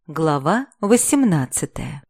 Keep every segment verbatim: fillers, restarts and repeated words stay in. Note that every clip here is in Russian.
Глава восемнадцатая.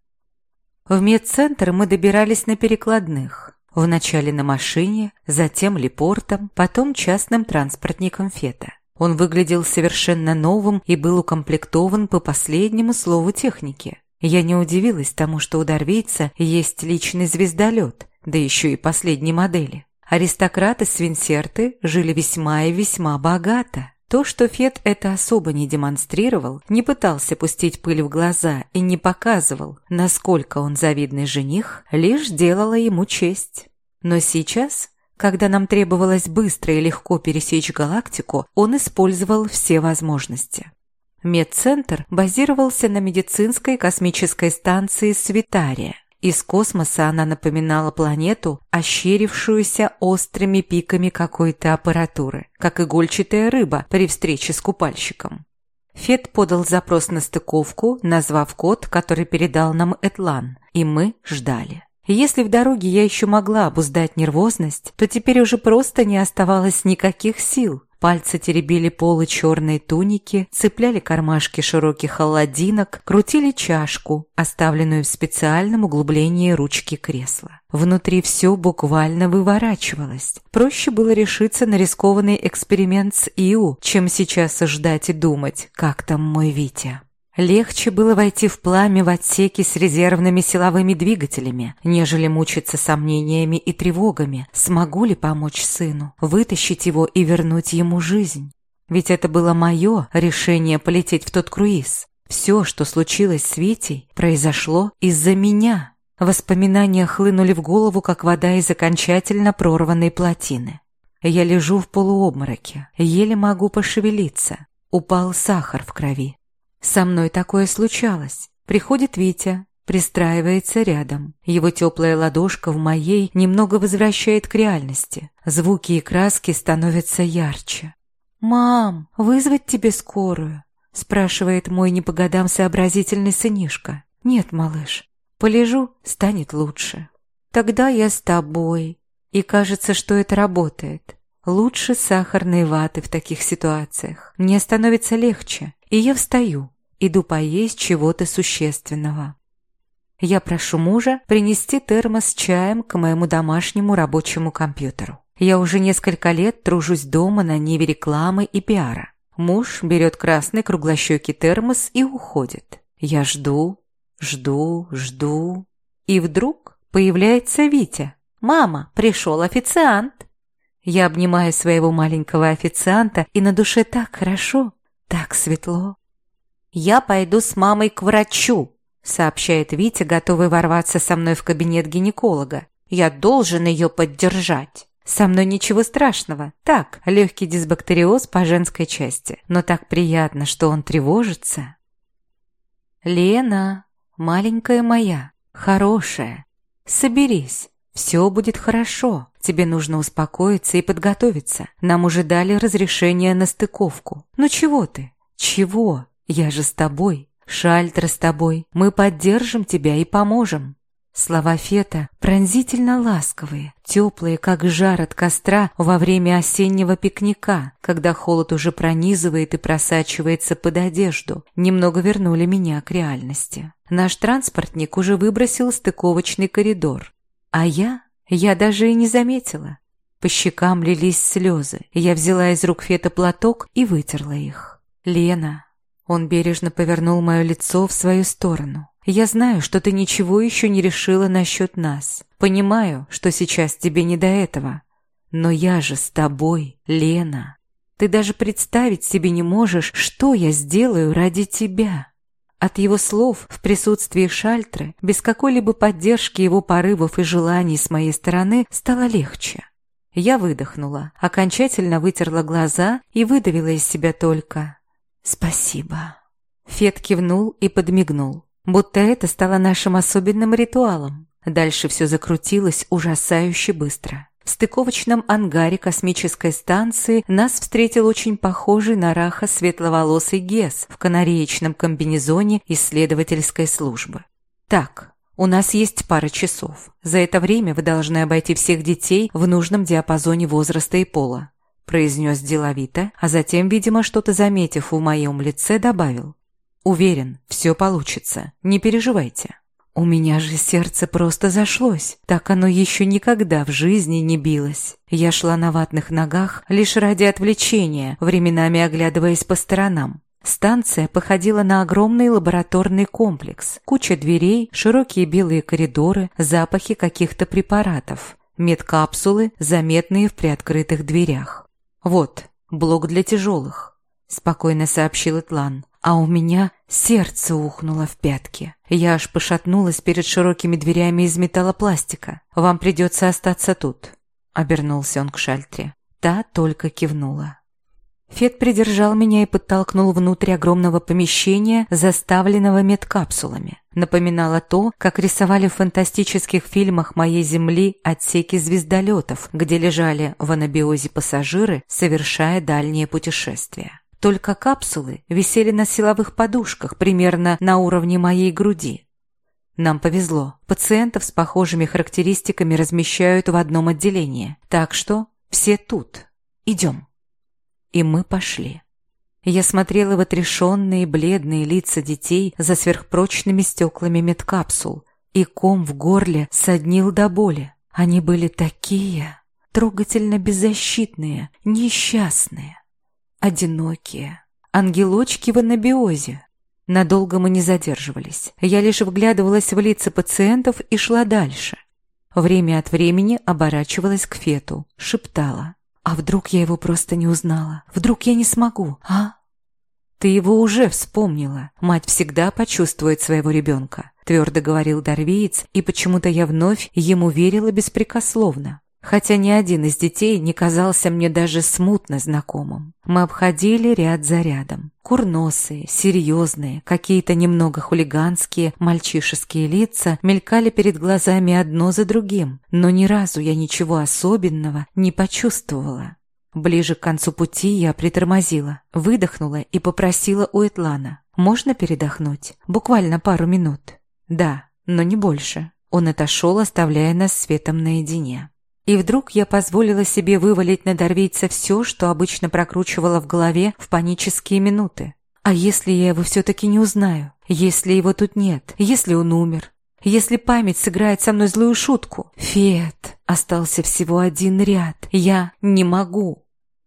В медцентр мы добирались на перекладных. Вначале на машине, затем лепортом, потом частным транспортником Фета. Он выглядел совершенно новым и был укомплектован по последнему слову техники. Я не удивилась тому, что у Дарвейца есть личный звездолет, да еще и последней модели. Аристократы-свинсерты жили весьма и весьма богато. То, что Фет это особо не демонстрировал, не пытался пустить пыль в глаза и не показывал, насколько он завидный жених, лишь делало ему честь. Но сейчас, когда нам требовалось быстро и легко пересечь галактику, он использовал все возможности. Медцентр базировался на медицинской космической станции Свитария. Из космоса она напоминала планету, ощерившуюся острыми пиками какой-то аппаратуры, как игольчатая рыба при встрече с купальщиком. Фет подал запрос на стыковку, назвав код, который передал нам Этлан, и мы ждали. Если в дороге я еще могла обуздать нервозность, то теперь уже просто не оставалось никаких сил. Пальцы теребили полы черной туники, цепляли кармашки широких холодинок, крутили чашку, оставленную в специальном углублении ручки кресла. Внутри все буквально выворачивалось. Проще было решиться на рискованный эксперимент с Иу, чем сейчас ждать и думать, как там мой Витя. Легче было войти в пламя в отсеке с резервными силовыми двигателями, нежели мучиться сомнениями и тревогами, смогу ли помочь сыну, вытащить его и вернуть ему жизнь. Ведь это было мое решение полететь в тот круиз. Все, что случилось с Витей, произошло из-за меня. Воспоминания хлынули в голову, как вода из окончательно прорванной плотины. Я лежу в полуобмороке, еле могу пошевелиться. Упал сахар в крови. Со мной такое случалось. Приходит Витя, пристраивается рядом. Его теплая ладошка в моей немного возвращает к реальности. Звуки и краски становятся ярче. «Мам, вызвать тебе скорую?» – спрашивает мой не по годам сообразительный сынишка. «Нет, малыш, полежу, станет лучше». «Тогда я с тобой». И кажется, что это работает. Лучше сахарной ваты в таких ситуациях. Мне становится легче, и я встаю. Иду поесть чего-то существенного. Я прошу мужа принести термос с чаем к моему домашнему рабочему компьютеру. Я уже несколько лет тружусь дома на ниве рекламы и пиара. Муж берет красный круглощекий термос и уходит. Я жду, жду, жду. И вдруг появляется Витя. «Мама, пришел официант!» Я обнимаю своего маленького официанта, и на душе так хорошо, так светло. «Я пойду с мамой к врачу», — сообщает Витя, готовый ворваться со мной в кабинет гинеколога. «Я должен ее поддержать». Со мной ничего страшного. Так, легкий дисбактериоз по женской части. Но так приятно, что он тревожится. «Лена, маленькая моя, хорошая, соберись. Все будет хорошо. Тебе нужно успокоиться и подготовиться. Нам уже дали разрешение на стыковку. Ну чего ты? Чего? Я же с тобой. Шальтер с тобой. Мы поддержим тебя и поможем». Слова Фета пронзительно ласковые, теплые, как жар от костра во время осеннего пикника, когда холод уже пронизывает и просачивается под одежду, немного вернули меня к реальности. Наш транспортник уже выбросил стыковочный коридор. А я? Я даже и не заметила. По щекам лились слезы. Я взяла из рук Фета платок и вытерла их. «Лена». Он бережно повернул мое лицо в свою сторону. «Я знаю, что ты ничего еще не решила насчет нас. Понимаю, что сейчас тебе не до этого. Но я же с тобой, Лена. Ты даже представить себе не можешь, что я сделаю ради тебя». От его слов в присутствии Шальтры, без какой-либо поддержки его порывов и желаний с моей стороны, стало легче. Я выдохнула, окончательно вытерла глаза и выдавила из себя только «Спасибо». Фет кивнул и подмигнул, будто это стало нашим особенным ритуалом. Дальше все закрутилось ужасающе быстро. В стыковочном ангаре космической станции нас встретил очень похожий на Раха светловолосый Гес в канареечном комбинезоне исследовательской службы. «Так, у нас есть пара часов. За это время вы должны обойти всех детей в нужном диапазоне возраста и пола», произнес деловито, а затем, видимо, что-то заметив в моем лице, добавил. Уверен, все получится, не переживайте». У меня же сердце просто зашлось, так оно еще никогда в жизни не билось. Я шла на ватных ногах лишь ради отвлечения, временами оглядываясь по сторонам. Станция походила на огромный лабораторный комплекс. Куча дверей, широкие белые коридоры, запахи каких-то препаратов, медкапсулы, заметные в приоткрытых дверях. «Вот, блок для тяжелых», – спокойно сообщил Этлан. А у меня сердце ухнуло в пятки. Я аж пошатнулась перед широкими дверями из металлопластика. «Вам придется остаться тут», — обернулся он к Шальтре. Та только кивнула. Фет придержал меня и подтолкнул внутрь огромного помещения, заставленного медкапсулами. Напоминало то, как рисовали в фантастических фильмах моей Земли отсеки звездолетов, где лежали в анабиозе пассажиры, совершая дальние путешествия. Только капсулы висели на силовых подушках примерно на уровне моей груди. Нам повезло. Пациентов с похожими характеристиками размещают в одном отделении. Так что все тут. Идем. И мы пошли. Я смотрела в отрешенные бледные лица детей за сверхпрочными стеклами медкапсул, и ком в горле соднил до боли. Они были такие трогательно беззащитные, несчастные. Одинокие. Ангелочки в анабиозе. Надолго мы не задерживались. Я лишь вглядывалась в лица пациентов и шла дальше. Время от времени оборачивалась к Фету, шептала. «А вдруг я его просто не узнала? Вдруг я не смогу, а?» «Ты его уже вспомнила. Мать всегда почувствует своего ребенка», – твердо говорил Дарвиец, и почему-то я вновь ему верила беспрекословно. Хотя ни один из детей не казался мне даже смутно знакомым. Мы обходили ряд за рядом. Курносые, серьезные, какие-то немного хулиганские, мальчишеские лица мелькали перед глазами одно за другим, но ни разу я ничего особенного не почувствовала. Ближе к концу пути я притормозила, выдохнула и попросила у Этлана: «Можно передохнуть? Буквально пару минут». «Да, но не больше». Он отошел, оставляя нас с Светом наедине. И вдруг я позволила себе вывалить на Дарвийца все, что обычно прокручивала в голове в панические минуты. А если я его все-таки не узнаю? Если его тут нет? Если он умер? Если память сыграет со мной злую шутку? Фет, остался всего один ряд. Я не могу.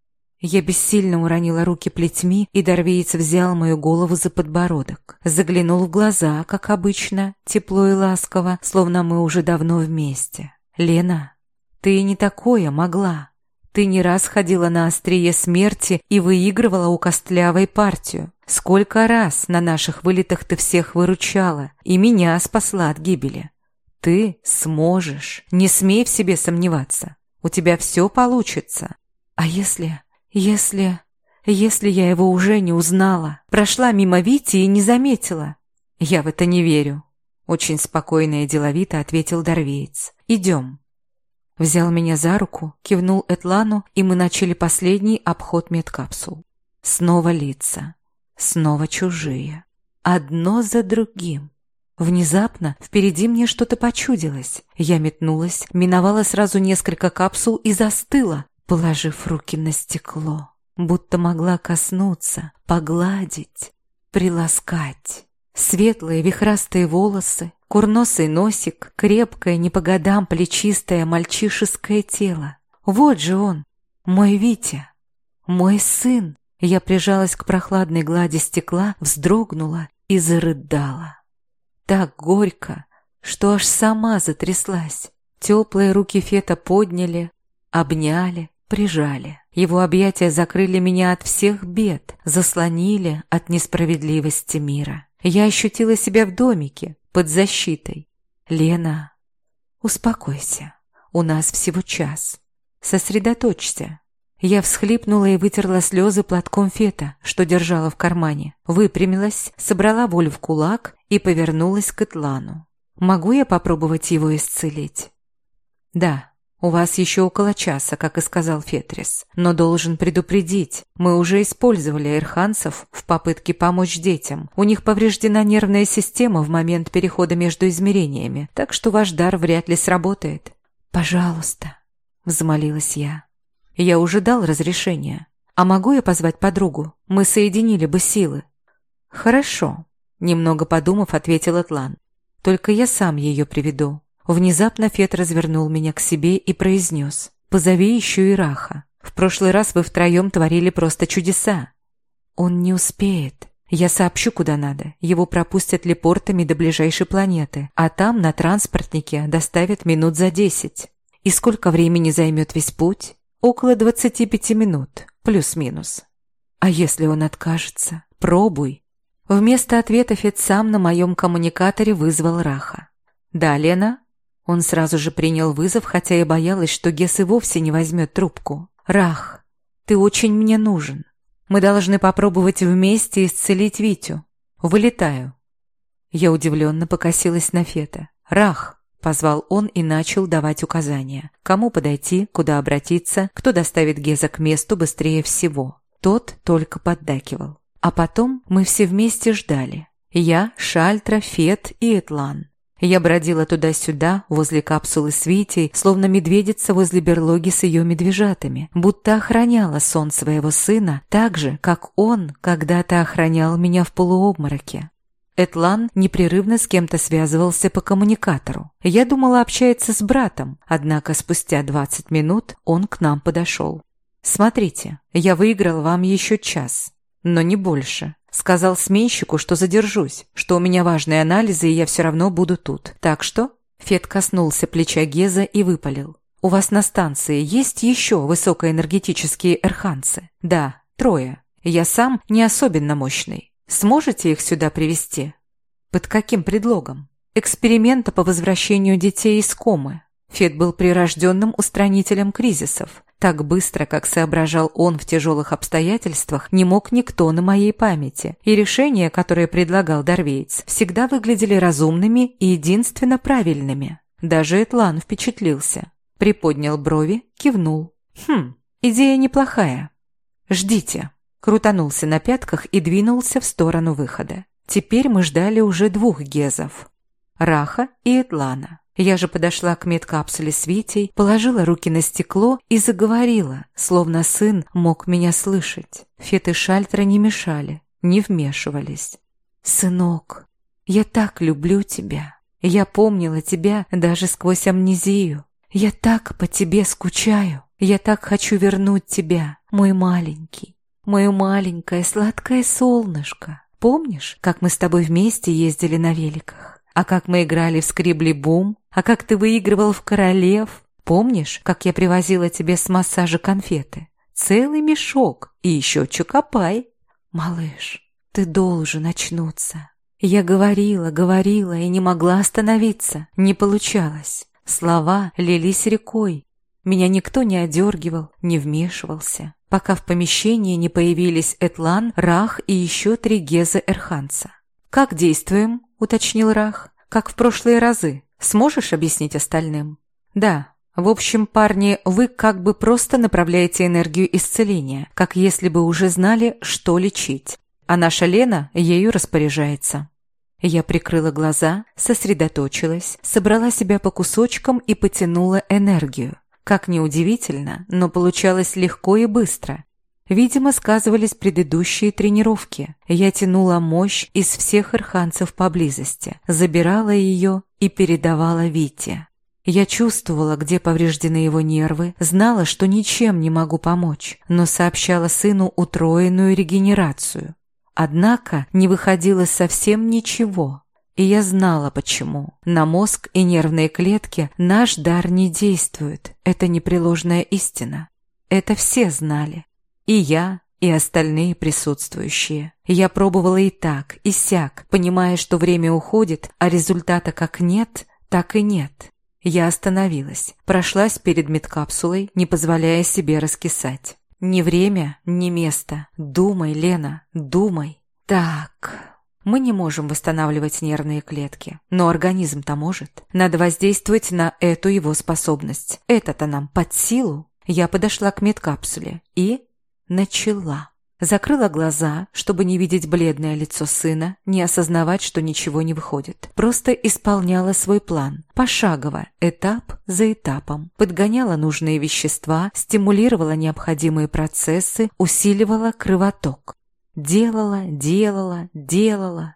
Я бессильно уронила руки плетьми, и Дарвиец взял мою голову за подбородок. Заглянул в глаза, как обычно, тепло и ласково, словно мы уже давно вместе. «Лена, ты не такое могла. Ты не раз ходила на острие смерти и выигрывала у Костлявой партию. Сколько раз на наших вылетах ты всех выручала и меня спасла от гибели. Ты сможешь. Не смей в себе сомневаться. У тебя все получится. А если... если... если я его уже не узнала, прошла мимо Вити и не заметила?» «Я в это не верю», — очень спокойно и деловито ответил Дарвиец. «Идем». Взял меня за руку, кивнул Этлану, и мы начали последний обход медкапсул. Снова лица, снова чужие, одно за другим. Внезапно впереди мне что-то почудилось. Я метнулась, миновала сразу несколько капсул и застыла, положив руки на стекло, будто могла коснуться, погладить, приласкать. Светлые вихрастые волосы, курносый носик, крепкое, не по годам плечистое мальчишеское тело. Вот же он, мой Витя, мой сын. Я прижалась к прохладной глади стекла, вздрогнула и зарыдала. Так горько, что аж сама затряслась. Теплые руки Фета подняли, обняли, прижали. Его объятия закрыли меня от всех бед, заслонили от несправедливости мира. Я ощутила себя в домике, под защитой. «Лена, успокойся. У нас всего час. Сосредоточься». Я всхлипнула и вытерла слезы платком Фета, что держала в кармане. Выпрямилась, собрала волю в кулак и повернулась к Этлану. «Могу я попробовать его исцелить?» «Да. У вас еще около часа, как и сказал Фетрис. Но должен предупредить, мы уже использовали эрханцев в попытке помочь детям. У них повреждена нервная система в момент перехода между измерениями, так что ваш дар вряд ли сработает». «Пожалуйста», — взмолилась я. «Я уже дал разрешение. А могу я позвать подругу? Мы соединили бы силы». «Хорошо», Немного подумав, ответил Этлан. «Только я сам ее приведу». Внезапно Фет развернул меня к себе и произнес. «Позови еще и Раха. В прошлый раз вы втроем творили просто чудеса». «Он не успеет. Я сообщу, куда надо. Его пропустят лепортами до ближайшей планеты, а там на транспортнике доставят минут за десять. И сколько времени займет весь путь? Около двадцати пяти минут, плюс-минус. А если он откажется? Пробуй». Вместо ответа Фет сам на моем коммуникаторе вызвал Раха. «Да, Лена?» Он сразу же принял вызов, хотя и боялась, что Гес и вовсе не возьмет трубку. «Рах, ты очень мне нужен. Мы должны попробовать вместе исцелить Витю. Вылетаю». Я удивленно покосилась на Фета. «Рах!» — позвал он и начал давать указания. Кому подойти, куда обратиться, кто доставит Геза к месту быстрее всего. Тот только поддакивал. А потом мы все вместе ждали. Я, Шальтра, Фет и Этлан. Я бродила туда-сюда, возле капсулы с Витей, словно медведица возле берлоги с ее медвежатами, будто охраняла сон своего сына так же, как он когда-то охранял меня в полуобмороке. Этлан непрерывно с кем-то связывался по коммуникатору. Я думала, общается с братом, однако спустя двадцать минут он к нам подошел. «Смотрите, я выиграл вам еще час, но не больше. Сказал сменщику, что задержусь, что у меня важные анализы, и я все равно буду тут. Так что...» Фет коснулся плеча Геза и выпалил. «У вас на станции есть еще высокоэнергетические эрханцы?» «Да, трое. Я сам не особенно мощный. Сможете их сюда привезти?» «Под каким предлогом?» «Эксперимента по возвращению детей из комы». Фет был прирожденным устранителем кризисов. Так быстро, как соображал он в тяжелых обстоятельствах, не мог никто на моей памяти, и решения, которые предлагал Дарвеец, всегда выглядели разумными и единственно правильными. Даже Этлан впечатлился. Приподнял брови, кивнул. «Хм, идея неплохая. Ждите». Крутанулся на пятках и двинулся в сторону выхода. Теперь мы ждали уже двух Гезов. Раха и Этлана. Я же подошла к медкапсуле с Витей, положила руки на стекло и заговорила, словно сын мог меня слышать. Фет и Шальтра не мешали, не вмешивались. «Сынок, я так люблю тебя. Я помнила тебя даже сквозь амнезию. Я так по тебе скучаю. Я так хочу вернуть тебя, мой маленький, мое маленькое сладкое солнышко. Помнишь, как мы с тобой вместе ездили на великах? А как мы играли в скрибли-бум? А как ты выигрывал в королев? Помнишь, как я привозила тебе с массажа конфеты? Целый мешок и еще чокопай. Малыш, ты должен очнуться». Я говорила, говорила и не могла остановиться. Не получалось. Слова лились рекой. Меня никто не одергивал, не вмешивался, пока в помещении не появились Этлан, Рах и еще три Геза Эрханца. «Как действуем?» — уточнил Рах. «Как в прошлые разы. Сможешь объяснить остальным?» «Да. В общем, парни, вы как бы просто направляете энергию исцеления, как если бы уже знали, что лечить. А наша Лена ею распоряжается». Я прикрыла глаза, сосредоточилась, собрала себя по кусочкам и потянула энергию. Как ни удивительно, но получалось легко и быстро. Видимо, сказывались предыдущие тренировки. Я тянула мощь из всех эрханцев поблизости, забирала ее и передавала Вите. Я чувствовала, где повреждены его нервы, знала, что ничем не могу помочь, но сообщала сыну утроенную регенерацию. Однако не выходило совсем ничего, и я знала почему. На мозг и нервные клетки наш дар не действует, это непреложная истина. Это все знали. И я, и остальные присутствующие. Я пробовала и так, и сяк, понимая, что время уходит, а результата как нет, так и нет. Я остановилась, прошлась перед медкапсулой, не позволяя себе раскисать. Ни время, ни место. Думай, Лена, думай. Так, мы не можем восстанавливать нервные клетки, но организм-то может. Надо воздействовать на эту его способность. Это-то нам под силу. Я подошла к медкапсуле и... начала. Закрыла глаза, чтобы не видеть бледное лицо сына, не осознавать, что ничего не выходит. Просто исполняла свой план, пошагово, этап за этапом. Подгоняла нужные вещества, стимулировала необходимые процессы, усиливала кровоток. Делала, делала, делала.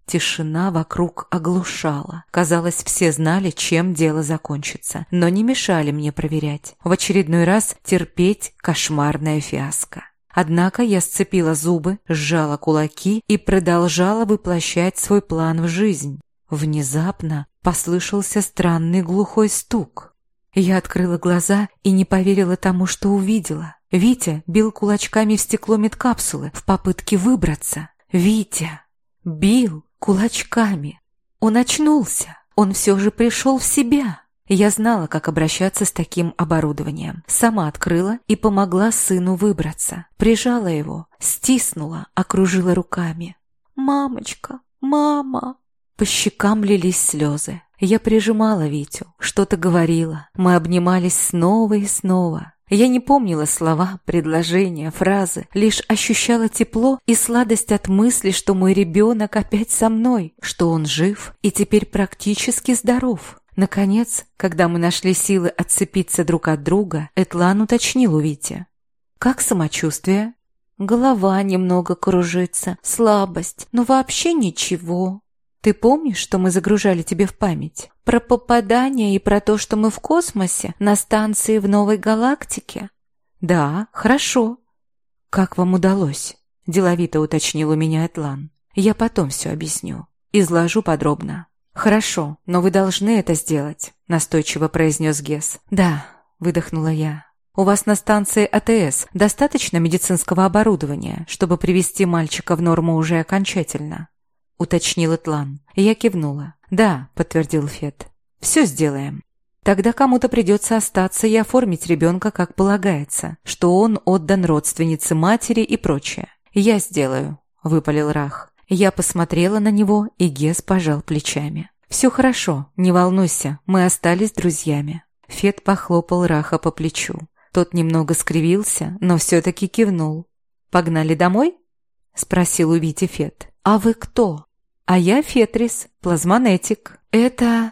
Тишина вокруг оглушала. Казалось, все знали, чем дело закончится, но не мешали мне проверять. В очередной раз терпеть кошмарное фиаско. Однако я сцепила зубы, сжала кулаки и продолжала воплощать свой план в жизнь. Внезапно послышался странный глухой стук. Я открыла глаза и не поверила тому, что увидела. Витя бил кулачками в стекло медкапсулы в попытке выбраться. Витя бил кулачками. Он очнулся. Он все же пришел в себя. Я знала, как обращаться с таким оборудованием. Сама открыла и помогла сыну выбраться. Прижала его, стиснула, окружила руками. «Мамочка, мама!» По щекам лились слезы. Я прижимала Витю, что-то говорила. Мы обнимались снова и снова. Я не помнила слова, предложения, фразы, лишь ощущала тепло и сладость от мысли, что мой ребенок опять со мной, что он жив и теперь практически здоров. Наконец, когда мы нашли силы отцепиться друг от друга, Этлан уточнил у Вити: «Как самочувствие?» «Голова немного кружится, слабость, но вообще ничего». «Ты помнишь, что мы загружали тебе в память? Про попадание и про то, что мы в космосе, на станции в новой галактике?» «Да, хорошо». «Как вам удалось?» – деловито уточнил у меня Этлан. «Я потом все объясню. Изложу подробно». «Хорошо, но вы должны это сделать», – настойчиво произнес Гес. «Да», – выдохнула я. «У вас на станции АТС достаточно медицинского оборудования, чтобы привести мальчика в норму уже окончательно?» – уточнил Этлан. Я кивнула. «Да», – подтвердил Фет. «Все сделаем. Тогда кому-то придется остаться и оформить ребенка как полагается, что он отдан родственнице матери и прочее». «Я сделаю», – выпалил Рах. Я посмотрела на него, и Гес пожал плечами. «Все хорошо, не волнуйся, мы остались друзьями». Фет похлопал Раха по плечу. Тот немного скривился, но все-таки кивнул. «Погнали домой?» – спросил у Вити Фет. «А вы кто?» «А я Фетрис, плазмонетик». «Это...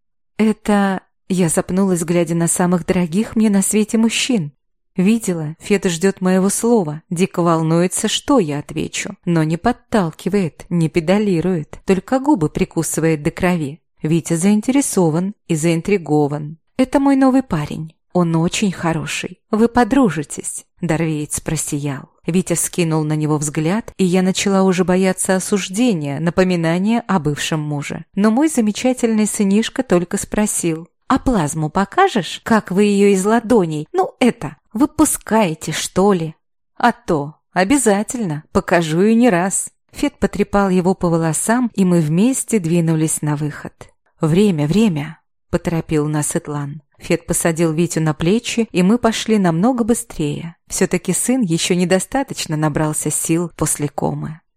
это...» Я запнулась, глядя на самых дорогих мне на свете мужчин. Видела, Фет ждет моего слова, дико волнуется, что я отвечу, но не подталкивает, не педалирует, только губы прикусывает до крови. Витя заинтересован и заинтригован. «Это мой новый парень. Он очень хороший. Вы подружитесь». Дарвеец просиял. Витя вскинул на него взгляд, и я начала уже бояться осуждения, напоминания о бывшем муже. Но мой замечательный сынишка только спросил: «А плазму покажешь, как вы ее из ладоней, ну это, выпускаете, что ли?» «А то, обязательно, покажу и не раз». Фет потрепал его по волосам, и мы вместе двинулись на выход. «Время, время!» – поторопил нас Этлан. Фет посадил Витю на плечи, и мы пошли намного быстрее. Все-таки сын еще недостаточно набрался сил после комы.